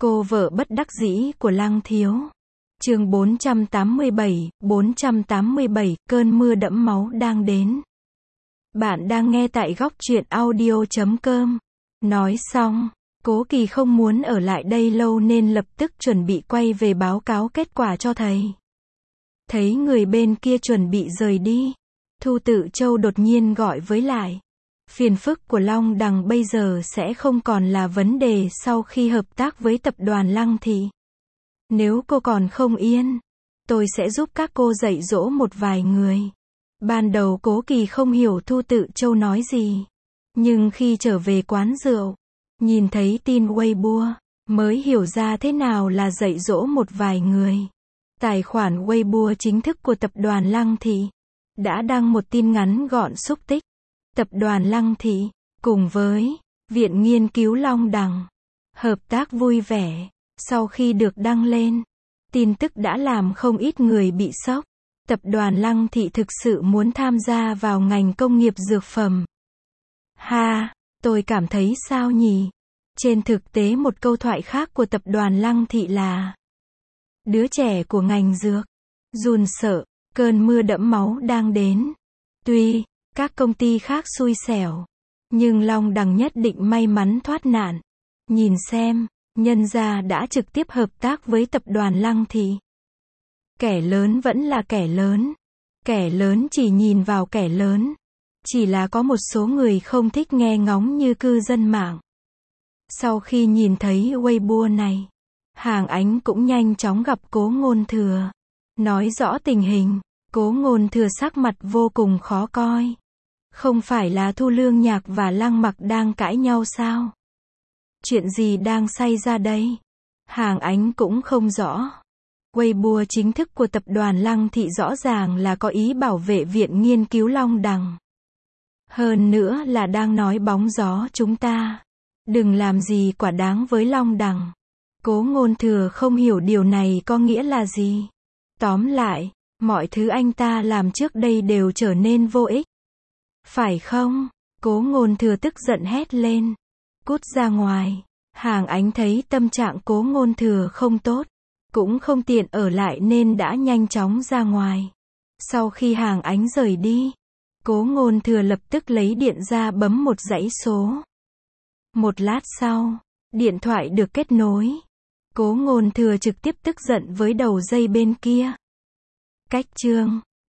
Cô vợ bất đắc dĩ của Lăng Thiếu. Chương 487, cơn mưa đẫm máu đang đến. Bạn đang nghe tại góc truyện audio.com. Nói xong, Cố Kỳ không muốn ở lại đây lâu nên lập tức chuẩn bị quay về báo cáo kết quả cho thầy. Thấy người bên kia chuẩn bị rời đi, Thu Tự Châu đột nhiên gọi với lại. Phiền phức của Long Đằng bây giờ sẽ không còn là vấn đề sau khi hợp tác với tập đoàn Lăng Thị. Nếu cô còn không yên, tôi sẽ giúp các cô dạy dỗ một vài người. Ban đầu Cố Kỳ không hiểu Thu Tự Châu nói gì. Nhưng khi trở về quán rượu, nhìn thấy tin Weibo, mới hiểu ra thế nào là dạy dỗ một vài người. Tài khoản Weibo chính thức của tập đoàn Lăng Thị đã đăng một tin ngắn gọn xúc tích. Tập đoàn Lăng Thị, cùng với Viện Nghiên cứu Long Đằng, hợp tác vui vẻ. Sau khi được đăng lên, tin tức đã làm không ít người bị sốc. Tập đoàn Lăng Thị thực sự muốn tham gia vào ngành công nghiệp dược phẩm. Ha, tôi cảm thấy sao nhỉ? Trên thực tế một câu thoại khác của tập đoàn Lăng Thị là đứa trẻ của ngành dược. Run sợ, cơn mưa đẫm máu đang đến. Tuy các công ty khác xui xẻo, nhưng Long Đằng nhất định may mắn thoát nạn. Nhìn xem, nhân gia đã trực tiếp hợp tác với tập đoàn Lăng Thị. Kẻ lớn vẫn là kẻ lớn. Kẻ lớn chỉ nhìn vào kẻ lớn. Chỉ là có một số người không thích nghe ngóng như cư dân mạng. Sau khi nhìn thấy Weibo này, Hàng Ánh cũng nhanh chóng gặp Cố Ngôn Thừa. Nói rõ tình hình, Cố Ngôn Thừa sắc mặt vô cùng khó coi. Không phải là Thu Lương Nhạc và Lăng Mặc đang cãi nhau sao? Chuyện gì đang xảy ra đây? Hàng Ánh cũng không rõ. Weibo chính thức của tập đoàn Lăng Thị rõ ràng là có ý bảo vệ Viện Nghiên cứu Long Đằng. Hơn nữa là đang nói bóng gió chúng ta. Đừng làm gì quá đáng với Long Đằng. Cố Ngôn Thừa không hiểu điều này có nghĩa là gì. Tóm lại, mọi thứ anh ta làm trước đây đều trở nên vô ích. Phải không? Cố Ngôn Thừa tức giận hét lên. Cút ra ngoài. Hàng Ánh thấy tâm trạng Cố Ngôn Thừa không tốt, cũng không tiện ở lại nên đã nhanh chóng ra ngoài. Sau khi Hàng Ánh rời đi, Cố Ngôn Thừa lập tức lấy điện ra bấm một dãy số. Một lát sau, điện thoại được kết nối. Cố Ngôn Thừa trực tiếp tức giận với đầu dây bên kia. Cách chương